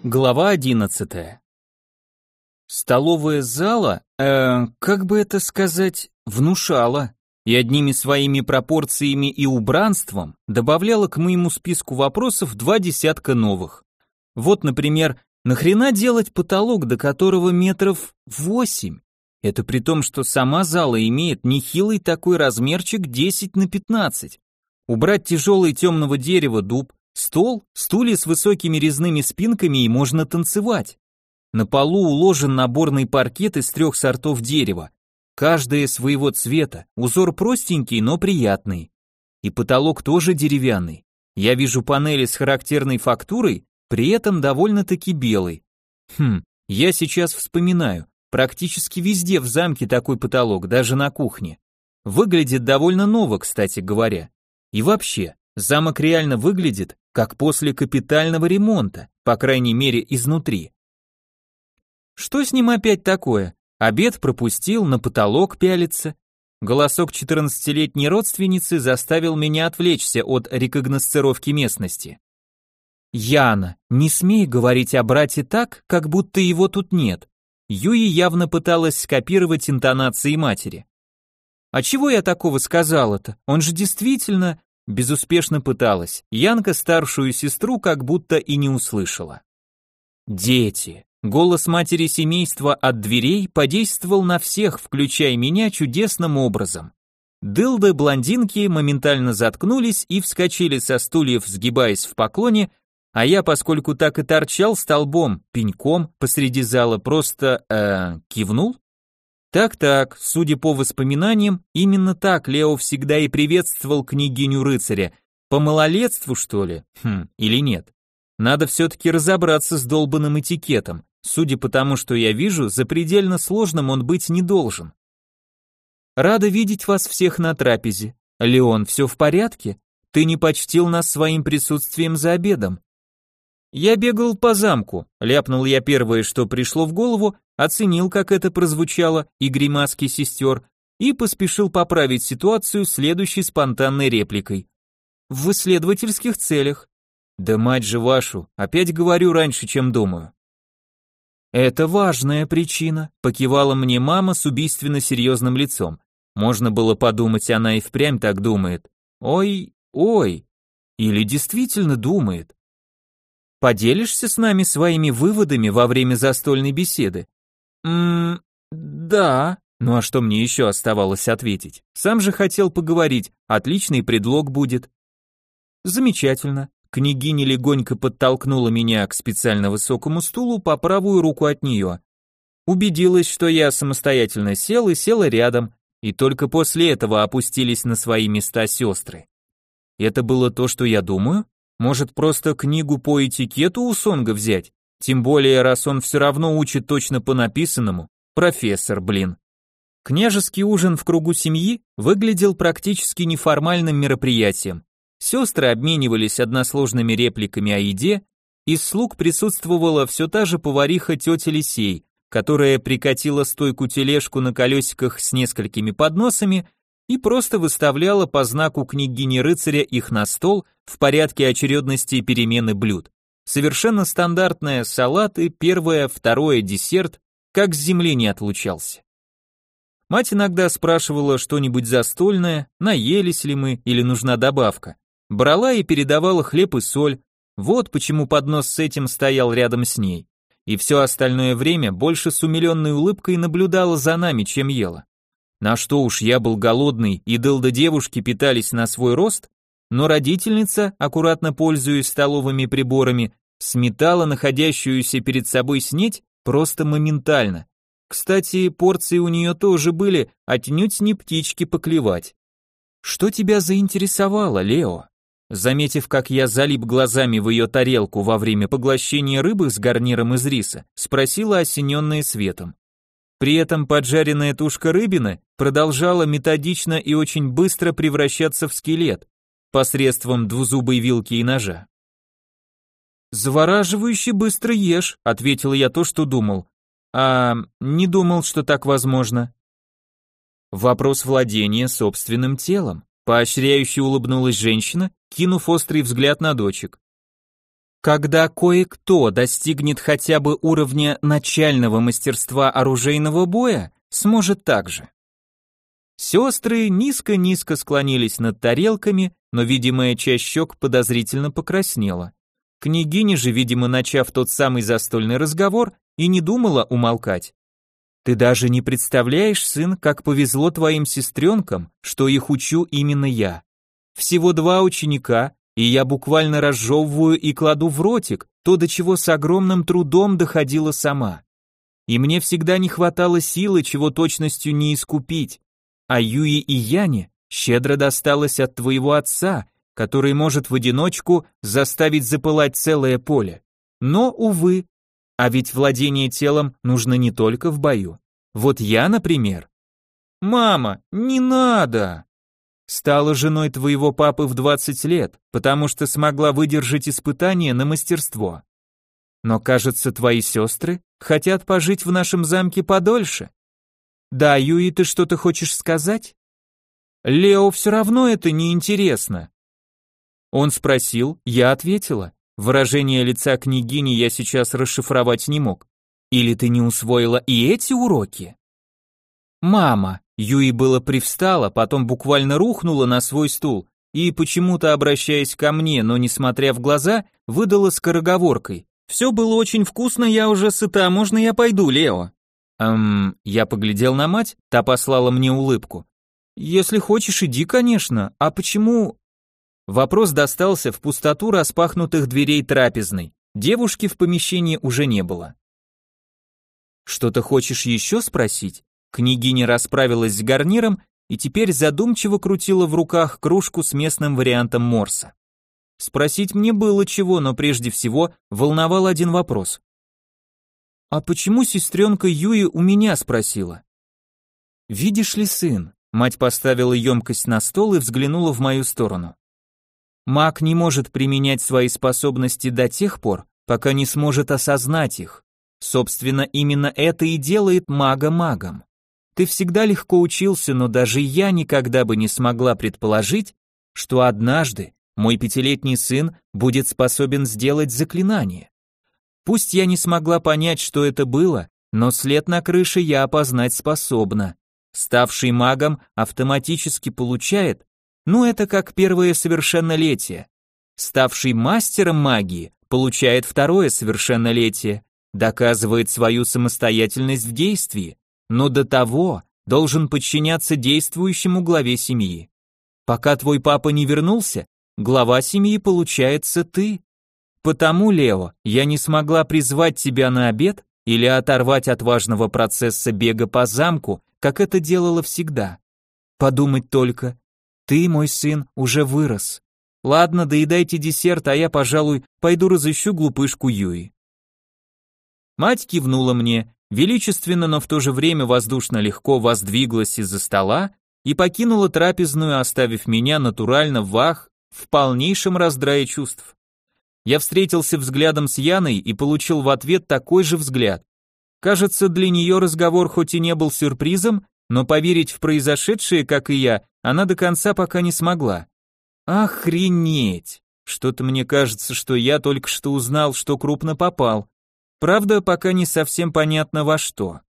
Глава 11. Столовая зала, как бы это сказать, внушала и одними своими пропорциями и убранством добавляла к моему списку вопросов 20 новых. Вот, например, нахрена делать потолок, до которого метров 8? Это при том, что сама зала имеет нехилый такой размерчик 10 на 15. Убрать тяжелый темного дерева дуб, стол, стулья с высокими резными спинками и можно танцевать. На полу уложен наборный паркет из 3 сортов дерева, каждое своего цвета, узор простенький, но приятный. И потолок тоже деревянный. Я вижу панели с характерной фактурой, при этом довольно-таки белый. Я сейчас вспоминаю, практически везде в замке такой потолок, даже на кухне. Выглядит довольно ново, кстати говоря. И вообще, замок реально выглядит как после капитального ремонта, по крайней мере изнутри. Что с ним опять такое? Обед пропустил, на потолок пялится. Голосок 14-летней родственницы заставил меня отвлечься от рекогносцировки местности. Яна, не смей говорить о брате так, как будто его тут нет. Юи явно пыталась скопировать интонации матери. А чего я такого сказала-то? Он же действительно... Безуспешно пыталась. Янка старшую сестру как будто и не услышала. Дети. Голос матери семейства от дверей подействовал на всех, включая меня, чудесным образом. Дылды-блондинки моментально заткнулись и вскочили со стульев, сгибаясь в поклоне, а я, поскольку так и торчал столбом, пеньком посреди зала, просто, кивнул? Так, судя по воспоминаниям, именно так Лео всегда и приветствовал княгиню рыцаря. По малолетству, что ли? Или нет? Надо все-таки разобраться с долбанным этикетом. Судя по тому, что я вижу, запредельно сложным он быть не должен. Рада видеть вас всех на трапезе. Леон, все в порядке? Ты не почтил нас своим присутствием за обедом. Я бегал по замку, ляпнул я первое, что пришло в голову, оценил, как это прозвучало, и гримаски сестер, и поспешил поправить ситуацию следующей спонтанной репликой. В исследовательских целях. Да мать же вашу, опять говорю раньше, чем думаю. Это важная причина, покивала мне мама с убийственно серьезным лицом. Можно было подумать, она и впрямь так думает. Ой, или действительно думает. Поделишься с нами своими выводами во время застольной беседы? Да. Ну а что мне еще оставалось ответить? Сам же хотел поговорить, отличный предлог будет. Замечательно. Княгиня легонько подтолкнула меня к специально высокому стулу по правую руку от нее. Убедилась, что я самостоятельно сел и села рядом, и только после этого опустились на свои места сестры. Это было то, что я думаю? Может, просто книгу по этикету у Сонга взять? Тем более, раз он все равно учит точно по написанному. Профессор, блин. Княжеский ужин в кругу семьи выглядел практически неформальным мероприятием. Сестры обменивались односложными репликами о еде, из слуг присутствовала все та же повариха тетя Лисей, которая прикатила стойку-тележку на колесиках с несколькими подносами и просто выставляла по знаку княгини-рыцаря их на стол в порядке очередности перемены блюд. Совершенно стандартная салаты, первое, второе, десерт, как с земли не отлучался. Мать иногда спрашивала что-нибудь застольное, наелись ли мы или нужна добавка. Брала и передавала хлеб и соль, вот почему поднос с этим стоял рядом с ней. И все остальное время больше с умиленной улыбкой наблюдала за нами, чем ела. На что уж я был голодный, и дылда-девушки питались на свой рост, но родительница, аккуратно пользуясь столовыми приборами, сметала находящуюся перед собой снеть просто моментально. Кстати, порции у нее тоже были, отнюдь не птички поклевать. «Что тебя заинтересовало, Лео?» Заметив, как я залип глазами в ее тарелку во время поглощения рыбы с гарниром из риса, спросила, осененная светом. При этом поджаренная тушка рыбины продолжала методично и очень быстро превращаться в скелет посредством двузубой вилки и ножа. «Завораживающе быстро ешь», — ответил я то, что думал. Не думал, что так возможно. Вопрос владения собственным телом. Поощряюще улыбнулась женщина, кинув острый взгляд на дочек. Когда кое-кто достигнет хотя бы уровня начального мастерства оружейного боя, сможет так же. Сестры низко-низко склонились над тарелками, но видимая часть щек подозрительно покраснела. Княгиня же, видимо, начав тот самый застольный разговор, и не думала умолкать. «Ты даже не представляешь, сын, как повезло твоим сестренкам, что их учу именно я. Всего 2 ученика, и я буквально разжевываю и кладу в ротик то, до чего с огромным трудом доходила сама. И мне всегда не хватало силы, чего точностью не искупить. А Юи и Яне щедро досталось от твоего отца, который может в одиночку заставить запылать целое поле. Но, увы, а ведь владение телом нужно не только в бою. Вот я, например. Мама, не надо! Стала женой твоего папы в 20 лет, потому что смогла выдержать испытание на мастерство. Но, кажется, твои сестры хотят пожить в нашем замке подольше. Да, Юи, ты что-то хочешь сказать? Лео все равно это неинтересно. Он спросил, я ответила. Выражение лица княгини я сейчас расшифровать не мог. Или ты не усвоила и эти уроки? Мама, Юи было привстала, потом буквально рухнула на свой стул и, почему-то обращаясь ко мне, но не смотря в глаза, выдала скороговоркой. «Все было очень вкусно, я уже сыта, можно я пойду, Лео?» Я поглядел на мать, та послала мне улыбку. «Если хочешь, иди, конечно, а почему...» Вопрос достался в пустоту распахнутых дверей трапезной, девушки в помещении уже не было. «Что-то хочешь еще спросить?» Княгиня расправилась с гарниром и теперь задумчиво крутила в руках кружку с местным вариантом морса. Спросить мне было чего, но прежде всего волновал один вопрос. «А почему сестренка Юи у меня спросила?» «Видишь ли, сын?» Мать поставила емкость на стол и взглянула в мою сторону. «Маг не может применять свои способности до тех пор, пока не сможет осознать их. Собственно, именно это и делает мага магом. Ты всегда легко учился, но даже я никогда бы не смогла предположить, что однажды мой 5-летний сын будет способен сделать заклинание. Пусть я не смогла понять, что это было, но след на крыше я опознать способна. Ставший магом автоматически получает, это как первое совершеннолетие. Ставший мастером магии получает 2-е совершеннолетие, доказывает свою самостоятельность в действии, но до того должен подчиняться действующему главе семьи. Пока твой папа не вернулся, глава семьи получается ты. Потому, Лео, я не смогла призвать тебя на обед или оторвать от важного процесса бега по замку, как это делала всегда. Подумать только, ты, мой сын, уже вырос. Ладно, доедайте десерт, а я, пожалуй, пойду разыщу глупышку Юи. Мать кивнула мне, величественно, но в то же время воздушно легко воздвиглась из-за стола и покинула трапезную, оставив меня натурально в полнейшем раздрае чувств. Я встретился взглядом с Яной и получил в ответ такой же взгляд. Кажется, для нее разговор хоть и не был сюрпризом, но поверить в произошедшее, как и я, она до конца пока не смогла. Охренеть! Что-то мне кажется, что я только что узнал, что крупно попал. Правда, пока не совсем понятно во что.